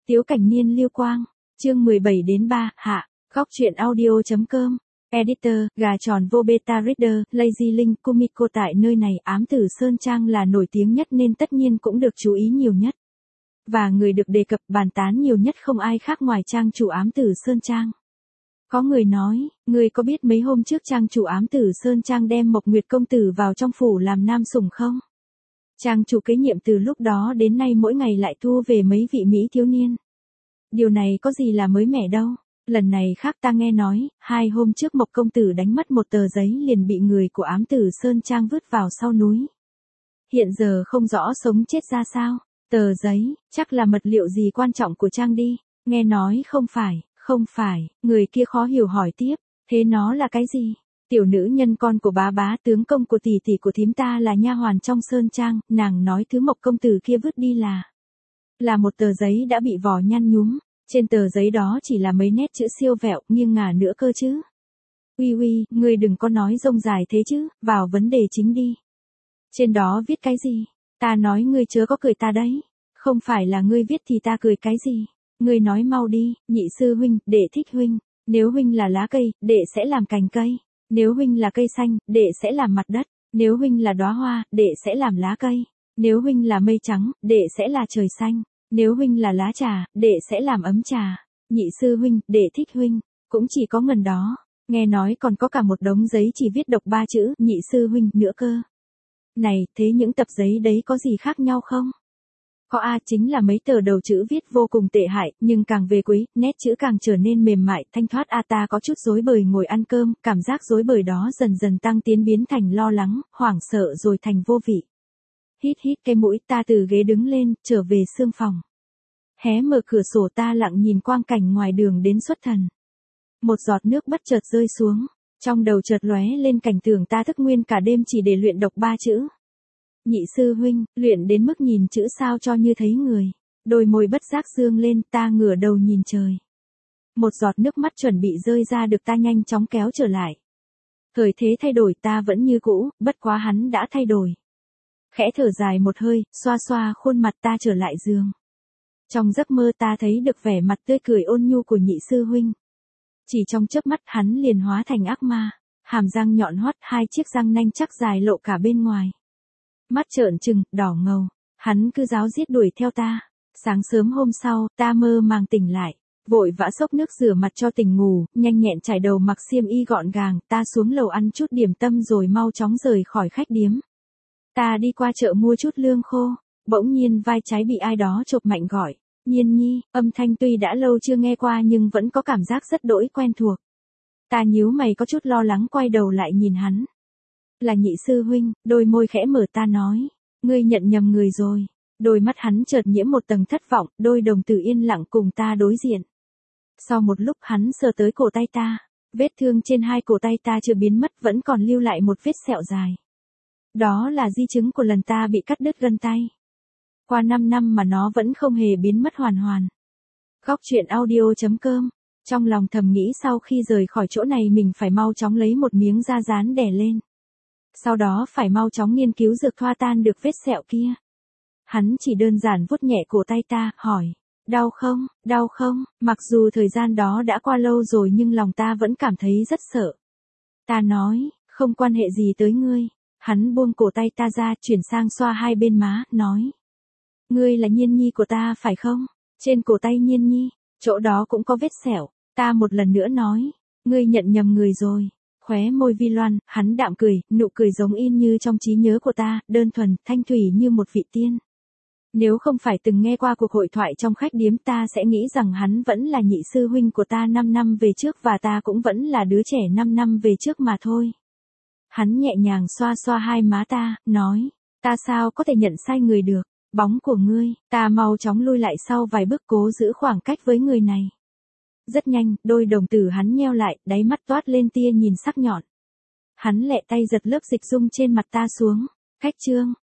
Tiếu Cảnh Niên Liêu Quang, chương 17-3, hạ, góc truyện audio.com, editor, gà tròn vô beta reader, Lazy Link, Kumiko tại nơi này ám tử Sơn Trang là nổi tiếng nhất nên tất nhiên cũng được chú ý nhiều nhất. Và người được đề cập bàn tán nhiều nhất không ai khác ngoài trang chủ ám tử Sơn Trang. Có người nói, người có biết mấy hôm trước trang chủ ám tử Sơn Trang đem Mộc Nguyệt công tử vào trong phủ làm nam sủng không? Trang chủ kế nhiệm từ lúc đó đến nay mỗi ngày lại thu về mấy vị mỹ thiếu niên. Điều này có gì là mới mẻ đâu. Lần này khác ta nghe nói, 2 hôm trước Mộc công tử đánh mất một tờ giấy liền bị người của ám tử Sơn Trang vứt vào sau núi. Hiện giờ không rõ sống chết ra sao. Tờ giấy, chắc là mật liệu gì quan trọng của Trang đi. Nghe nói không phải, người kia khó hiểu hỏi tiếp, thế nó là cái gì? Tiểu nữ nhân con của bá tướng công của tỷ tỷ của thím ta là nha hoàn trong Sơn Trang, nàng nói thứ Mộc công tử kia vứt đi là một tờ giấy đã bị vỏ nhăn nhúm, trên tờ giấy đó chỉ là mấy nét chữ siêu vẹo, nghiêng ngả nữa cơ chứ. Uy, ngươi đừng có nói rông dài thế chứ, vào vấn đề chính đi. Trên đó viết cái gì? Ta nói ngươi chớ có cười ta đấy. Không phải là ngươi viết thì ta cười cái gì? Ngươi nói mau đi, nhị sư huynh, đệ thích huynh. Nếu huynh là lá cây, đệ sẽ làm cành cây. Nếu huynh là cây xanh, đệ sẽ làm mặt đất. Nếu huynh là đóa hoa, đệ sẽ làm lá cây. Nếu huynh là mây trắng, đệ sẽ là trời xanh. Nếu huynh là lá trà, đệ sẽ làm ấm trà. Nhị sư huynh, đệ thích huynh. Cũng chỉ có ngần đó. Nghe nói còn có cả một đống giấy chỉ viết độc 3 chữ, nhị sư huynh, nữa cơ. Này, thế những tập giấy đấy có gì khác nhau không? Có chính là mấy tờ đầu chữ viết vô cùng tệ hại, nhưng càng về cuối, nét chữ càng trở nên mềm mại, thanh thoát ta có chút rối bời ngồi ăn cơm, cảm giác rối bời đó dần dần tăng tiến biến thành lo lắng, hoảng sợ rồi thành vô vị. Hít cái mũi, ta từ ghế đứng lên, trở về sương phòng. Hé mở cửa sổ ta lặng nhìn quang cảnh ngoài đường đến xuất thần. Một giọt nước bất chợt rơi xuống, trong đầu chợt lóe lên cảnh tượng ta thức nguyên cả đêm chỉ để luyện đọc 3 chữ. Nhị sư huynh, luyện đến mức nhìn chữ sao cho như thấy người. Đôi môi bất giác dương lên, ta ngửa đầu nhìn trời. Một giọt nước mắt chuẩn bị rơi ra được ta nhanh chóng kéo trở lại. Thời thế thay đổi ta vẫn như cũ, bất quá hắn đã thay đổi. Khẽ thở dài một hơi, xoa khuôn mặt ta trở lại giường. Trong giấc mơ ta thấy được vẻ mặt tươi cười ôn nhu của nhị sư huynh. Chỉ trong chớp mắt hắn liền hóa thành ác ma, hàm răng nhọn hoắt, 2 chiếc răng nanh chắc dài lộ cả bên ngoài. Mắt trợn trừng, đỏ ngầu, hắn cứ ráo riết đuổi theo ta. Sáng sớm hôm sau, ta mơ màng tỉnh lại, vội vã xốc nước rửa mặt cho tỉnh ngủ, nhanh nhẹn trải đầu mặc xiêm y gọn gàng, ta xuống lầu ăn chút điểm tâm rồi mau chóng rời khỏi khách điếm. Ta đi qua chợ mua chút lương khô, bỗng nhiên vai trái bị ai đó chộp mạnh gọi, Nhiên Nhi, âm thanh tuy đã lâu chưa nghe qua nhưng vẫn có cảm giác rất đỗi quen thuộc. Ta nhíu mày có chút lo lắng quay đầu lại nhìn hắn. Là nhị sư huynh, đôi môi khẽ mở ta nói, ngươi nhận nhầm người rồi. Đôi mắt hắn chợt nhiễm một tầng thất vọng, đôi đồng tử yên lặng cùng ta đối diện. Sau một lúc hắn sờ tới cổ tay ta, vết thương trên 2 cổ tay ta chưa biến mất vẫn còn lưu lại một vết sẹo dài. Đó là di chứng của lần ta bị cắt đứt gân tay. Qua 5 năm mà nó vẫn không hề biến mất hoàn. Góc truyện audio.com, trong lòng thầm nghĩ sau khi rời khỏi chỗ này mình phải mau chóng lấy một miếng da dán đè lên. Sau đó phải mau chóng nghiên cứu dược thoa tan được vết sẹo kia. Hắn chỉ đơn giản vuốt nhẹ cổ tay ta, hỏi, đau không, mặc dù thời gian đó đã qua lâu rồi nhưng lòng ta vẫn cảm thấy rất sợ. Ta nói, không quan hệ gì tới ngươi. Hắn buông cổ tay ta ra, chuyển sang xoa 2 bên má, nói. Ngươi là Nhiên Nhi của ta phải không? Trên cổ tay Nhiên Nhi, chỗ đó cũng có vết sẹo. Ta một lần nữa nói, ngươi nhận nhầm người rồi. Khóe môi vi loan, hắn đạm cười, nụ cười giống in như trong trí nhớ của ta, đơn thuần, thanh thủy như một vị tiên. Nếu không phải từng nghe qua cuộc hội thoại trong khách điếm ta sẽ nghĩ rằng hắn vẫn là nhị sư huynh của ta 5 năm về trước và ta cũng vẫn là đứa trẻ 5 năm về trước mà thôi. Hắn nhẹ nhàng xoa 2 má ta, nói, ta sao có thể nhận sai người được, bóng của ngươi, ta mau chóng lui lại sau vài bước cố giữ khoảng cách với người này. Rất nhanh, đôi đồng tử hắn nheo lại, đáy mắt toát lên tia nhìn sắc nhọn. Hắn lẹ tay giật lớp dịch dung trên mặt ta xuống, cách chương,